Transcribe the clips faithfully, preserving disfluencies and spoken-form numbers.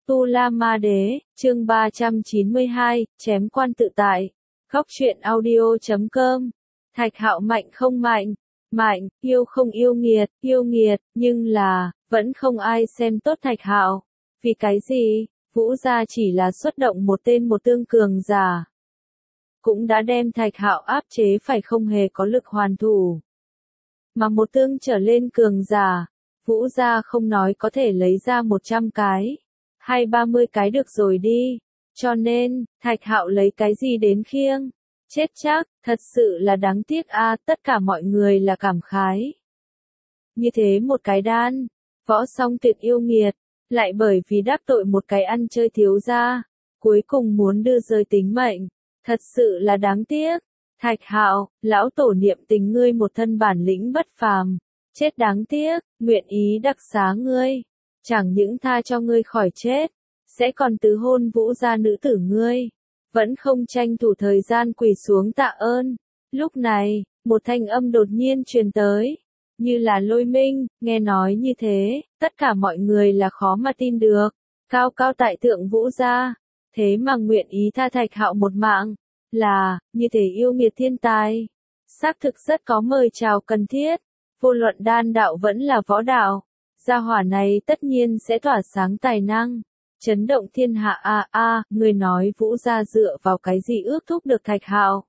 Tu La Ma Đế, chương ba trăm chín mươi hai, chém quan tự tại. Góc truyện audio chấm com. Thạch Hạo mạnh không mạnh? Mạnh, yêu không yêu nghiệt, yêu nghiệt, nhưng là, vẫn không ai xem tốt Thạch Hạo. Vì cái gì? Vũ gia chỉ là xuất động một tên một tương cường giả, cũng đã đem Thạch Hạo áp chế phải không hề có lực hoàn thủ. Mà một tương trở lên cường giả, Vũ gia không nói có thể lấy ra một trăm cái, hay ba mươi cái được rồi đi. Cho nên, Thạch Hạo lấy cái gì đến khiêng? Chết chắc, thật sự là đáng tiếc a, tất cả mọi người là cảm khái. Như thế một cái đan, võ song tuyệt yêu nghiệt, lại bởi vì đáp tội một cái ăn chơi thiếu gia, cuối cùng muốn đưa rơi tính mệnh, thật sự là đáng tiếc. Thạch Hạo, lão tổ niệm tình ngươi một thân bản lĩnh bất phàm, chết đáng tiếc, nguyện ý đặc xá ngươi, chẳng những tha cho ngươi khỏi chết, sẽ còn tứ hôn Vũ gia nữ tử ngươi, vẫn không tranh thủ thời gian quỳ xuống tạ ơn. Lúc này, một thanh âm đột nhiên truyền tới, như là lôi minh. Nghe nói như thế, tất cả mọi người là khó mà tin được. Cao cao tại thượng Vũ gia, thế mà nguyện ý tha Thạch Hạo một mạng, là, như thế yêu nghiệt thiên tài. Xác thực rất có mời chào cần thiết, vô luận đan đạo vẫn là võ đạo, gia hỏa này tất nhiên sẽ tỏa sáng tài năng, chấn động thiên hạ. A a, người nói Vũ gia dựa vào cái gì ước thúc được Thạch Hạo?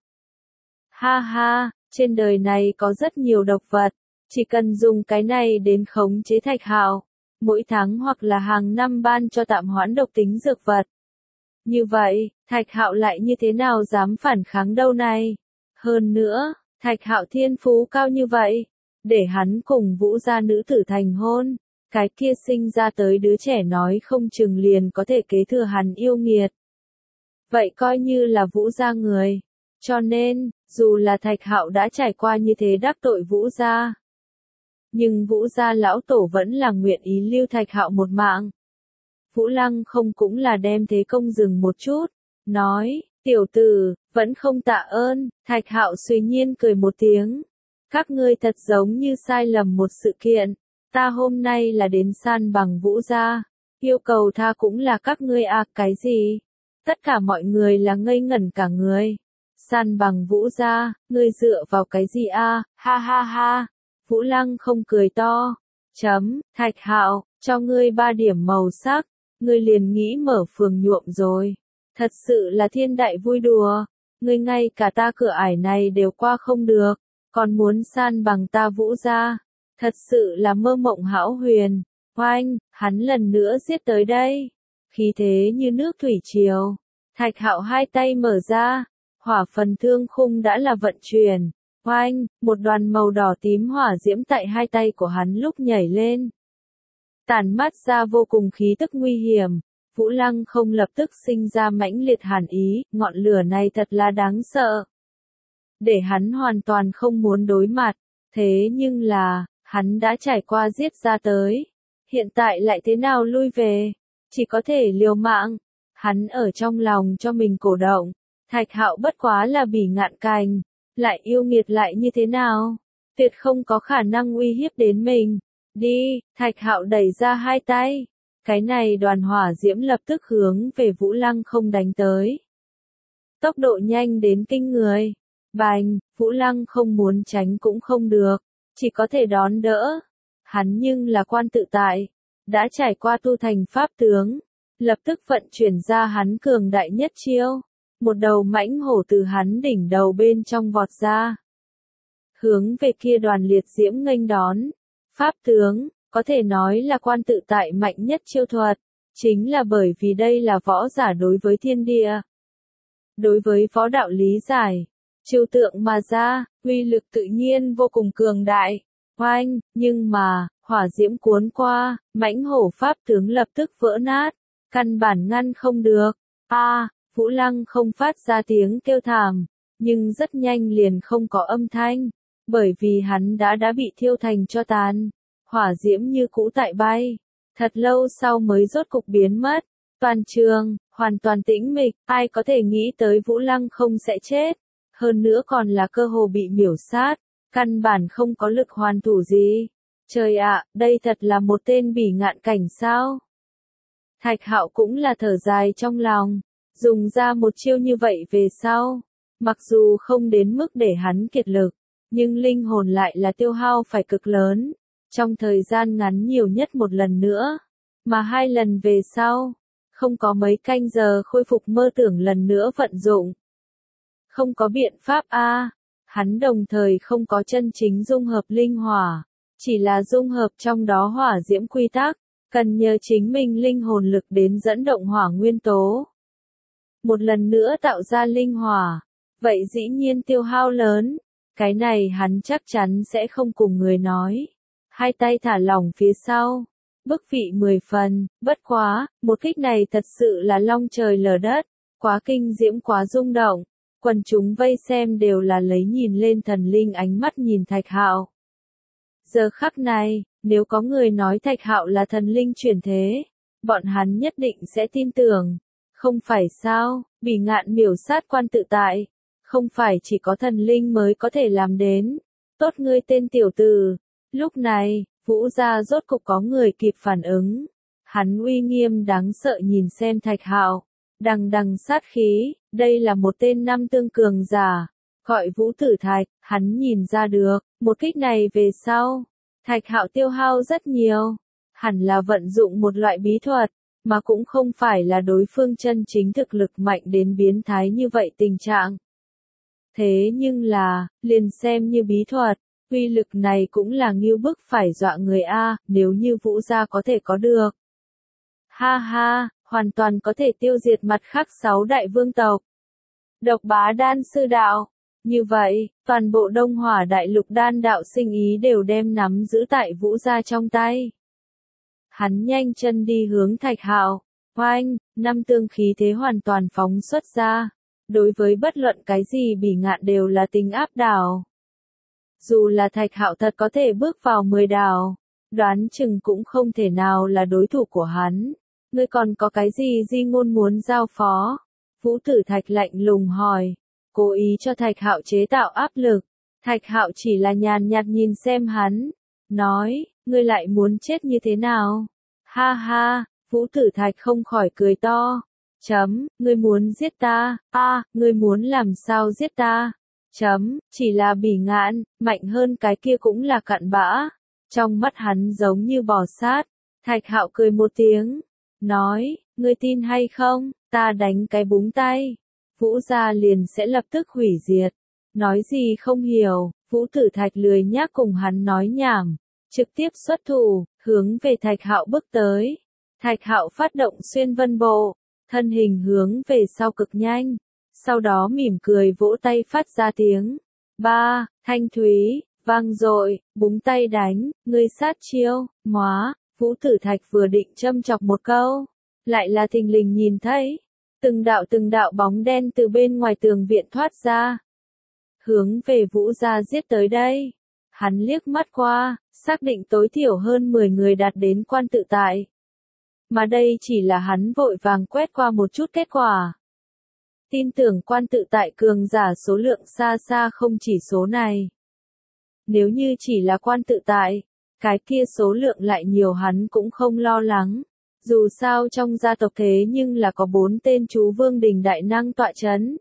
Ha ha, trên đời này có rất nhiều độc vật, chỉ cần dùng cái này đến khống chế Thạch Hạo, mỗi tháng hoặc là hàng năm ban cho tạm hoãn độc tính dược vật. Như vậy, Thạch Hạo lại như thế nào dám phản kháng đâu này? Hơn nữa, Thạch Hạo thiên phú cao như vậy, để hắn cùng Vũ gia nữ tử thành hôn, cái kia sinh ra tới đứa trẻ nói không chừng liền có thể kế thừa hắn yêu nghiệt. Vậy coi như là Vũ gia người. Cho nên, dù là Thạch Hạo đã trải qua như thế đắc tội Vũ gia, nhưng Vũ gia lão tổ vẫn là nguyện ý lưu Thạch Hạo một mạng. Vũ Lăng không cũng là đem thế công dừng một chút, nói, tiểu tử, vẫn không tạ ơn. Thạch Hạo suy nhiên cười một tiếng, các ngươi thật giống như sai lầm một sự kiện, ta hôm nay là đến san bằng Vũ gia, yêu cầu tha cũng là các ngươi à, cái gì? Tất cả mọi người là ngây ngẩn cả người. San bằng Vũ gia, ngươi dựa vào cái gì a? Ha ha ha. Vũ Lăng không cười to. Chấm, Thạch Hạo, cho ngươi ba điểm màu sắc, ngươi liền nghĩ mở phường nhuộm rồi. Thật sự là thiên đại vui đùa, ngươi ngay cả ta cửa ải này đều qua không được, còn muốn san bằng ta Vũ gia. Thật sự là mơ mộng hão huyền. Oanh, hắn lần nữa giết tới đây. Khí thế như nước thủy triều. Thạch Hạo hai tay mở ra, hỏa phần thương khung đã là vận chuyển. Oanh, một đoàn màu đỏ tím hỏa diễm tại hai tay của hắn lúc nhảy lên, tản mát ra vô cùng khí tức nguy hiểm. Vũ Lăng không lập tức sinh ra mãnh liệt hàn ý, ngọn lửa này thật là đáng sợ, để hắn hoàn toàn không muốn đối mặt. Thế nhưng là, hắn đã trải qua giết ra tới, hiện tại lại thế nào lui về, chỉ có thể liều mạng. Hắn ở trong lòng cho mình cổ động, Thạch Hạo bất quá là bỉ ngạn cành, lại yêu nghiệt lại như thế nào, tuyệt không có khả năng uy hiếp đến mình. Đi, Thạch Hạo đẩy ra hai tay, cái này đoàn hỏa diễm lập tức hướng về Vũ Lăng không đánh tới. Tốc độ nhanh đến kinh người, bành, Vũ Lăng không muốn tránh cũng không được, chỉ có thể đón đỡ. Hắn nhưng là quan tự tại, đã trải qua tu thành pháp tướng, lập tức vận chuyển ra hắn cường đại nhất chiêu. Một đầu mãnh hổ từ hắn đỉnh đầu bên trong vọt ra, hướng về kia đoàn liệt diễm nghênh đón. Pháp tướng, có thể nói là quan tự tại mạnh nhất chiêu thuật, chính là bởi vì đây là võ giả đối với thiên địa, đối với võ đạo lý giải, chiêu tượng mà ra, uy lực tự nhiên vô cùng cường đại. Oanh, nhưng mà, hỏa diễm cuốn qua, mãnh hổ pháp tướng lập tức vỡ nát, căn bản ngăn không được. A, à, Vũ Lăng không phát ra tiếng kêu thảm, nhưng rất nhanh liền không có âm thanh, bởi vì hắn đã đã bị thiêu thành tro tàn, hỏa diễm như cũ tại bay, thật lâu sau mới rốt cục biến mất. Toàn trường, hoàn toàn tĩnh mịch, ai có thể nghĩ tới Vũ Lăng không sẽ chết, hơn nữa còn là cơ hồ bị miểu sát, căn bản không có lực hoàn thủ gì. Trời ạ, đây thật là một tên bỉ ngạn cảnh sao? Thạch Hạo cũng là thở dài trong lòng, dùng ra một chiêu như vậy về sau, mặc dù không đến mức để hắn kiệt lực, nhưng linh hồn lại là tiêu hao phải cực lớn, trong thời gian ngắn nhiều nhất một lần nữa, mà hai lần về sau, không có mấy canh giờ khôi phục mơ tưởng lần nữa vận dụng. Không có biện pháp a, hắn đồng thời không có chân chính dung hợp linh hỏa, chỉ là dung hợp trong đó hỏa diễm quy tắc, cần nhờ chính mình linh hồn lực đến dẫn động hỏa nguyên tố. Một lần nữa tạo ra linh hỏa, vậy dĩ nhiên tiêu hao lớn, cái này hắn chắc chắn sẽ không cùng người nói. Hai tay thả lỏng phía sau, bức vị mười phần, bất quá, một kích này thật sự là long trời lở đất, quá kinh diễm quá rung động, quần chúng vây xem đều là lấy nhìn lên thần linh ánh mắt nhìn Thạch Hạo. Giờ khắc này, nếu có người nói Thạch Hạo là thần linh chuyển thế, bọn hắn nhất định sẽ tin tưởng. Không phải sao, Bỉ Ngạn miểu sát quan tự tại, không phải chỉ có thần linh mới có thể làm đến. Tốt ngươi tên tiểu tử. Lúc này, Vũ gia rốt cục có người kịp phản ứng. Hắn uy nghiêm đáng sợ nhìn xem Thạch Hạo, đằng đằng sát khí, đây là một tên năm tương cường giả, gọi Vũ Tử Thạch, hắn nhìn ra được, một kích này về sau, Thạch Hạo tiêu hao rất nhiều, hẳn là vận dụng một loại bí thuật, mà cũng không phải là đối phương chân chính thực lực mạnh đến biến thái như vậy tình trạng. Thế nhưng là, liền xem như bí thuật, uy lực này cũng là ngưu bức phải dọa người a, nếu như Vũ gia có thể có được. Ha ha, hoàn toàn có thể tiêu diệt mặt khác sáu đại vương tộc. Độc Bá Đan sư đạo. Như vậy, toàn bộ Đông Hỏa Đại Lục đan đạo sinh ý đều đem nắm giữ tại Vũ gia trong tay. Hắn nhanh chân đi hướng Thạch Hạo, oanh, năm tương khí thế hoàn toàn phóng xuất ra. Đối với bất luận cái gì Bỉ Ngạn đều là tính áp đảo. Dù là Thạch Hạo thật có thể bước vào mười đảo, đoán chừng cũng không thể nào là đối thủ của hắn. Ngươi còn có cái gì di ngôn muốn giao phó? Vũ Tử Thạch lạnh lùng hỏi, cố ý cho Thạch Hạo chế tạo áp lực. Thạch Hạo chỉ là nhàn nhạt nhìn xem hắn, nói, ngươi lại muốn chết như thế nào? Ha ha, Vũ Tử Thạch không khỏi cười to. Chấm, ngươi muốn giết ta, a, à, ngươi muốn làm sao giết ta? Chấm, chỉ là Bỉ Ngạn, mạnh hơn cái kia cũng là cặn bã. Trong mắt hắn giống như bò sát. Thạch Hạo cười một tiếng, nói, ngươi tin hay không, ta đánh cái búng tay. Vũ gia liền sẽ lập tức hủy diệt. Nói gì không hiểu, Vũ Tử Thạch lười nhác cùng hắn nói nhảm. Trực tiếp xuất thủ, hướng về Thạch Hạo bước tới. Thạch Hạo phát động xuyên vân bộ. Thân hình hướng về sau cực nhanh, sau đó mỉm cười vỗ tay phát ra tiếng. Ba, thanh thúy, vang dội, búng tay đánh, ngươi sát chiêu, móa, Vũ Tử Thạch vừa định châm chọc một câu, lại là thình lình nhìn thấy, từng đạo từng đạo bóng đen từ bên ngoài tường viện thoát ra, hướng về Vũ gia giết tới đây. Hắn liếc mắt qua, xác định tối thiểu hơn mười người đạt đến quan tự tại. Mà đây chỉ là hắn vội vàng quét qua một chút kết quả. Tin tưởng quan tự tại cường giả số lượng xa xa không chỉ số này. Nếu như chỉ là quan tự tại, cái kia số lượng lại nhiều hắn cũng không lo lắng. Dù sao trong gia tộc thế nhưng là có bốn tên chú vương đình đại năng tọa chấn.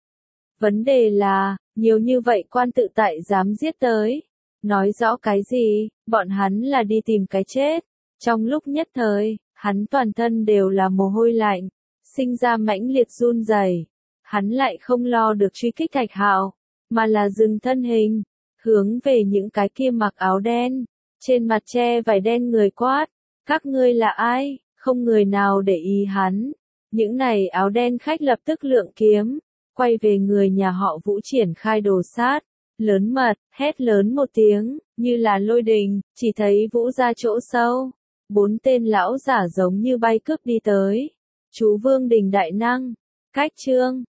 Vấn đề là, nhiều như vậy quan tự tại dám giết tới. Nói rõ cái gì, bọn hắn là đi tìm cái chết. Trong lúc nhất thời, hắn toàn thân đều là mồ hôi lạnh, sinh ra mãnh liệt run rẩy. Hắn lại không lo được truy kích Thạch Hạo, mà là dừng thân hình, hướng về những cái kia mặc áo đen, trên mặt che vải đen người quát, các ngươi là ai? Không người nào để ý hắn. Những này áo đen khách lập tức lượng kiếm, quay về người nhà họ Vũ triển khai đồ sát, lớn mật, hét lớn một tiếng, như là lôi đình, chỉ thấy Vũ ra chỗ sâu. Bốn tên lão giả giống như bay cướp đi tới. Chú Vương Đình đại năng, cách chương,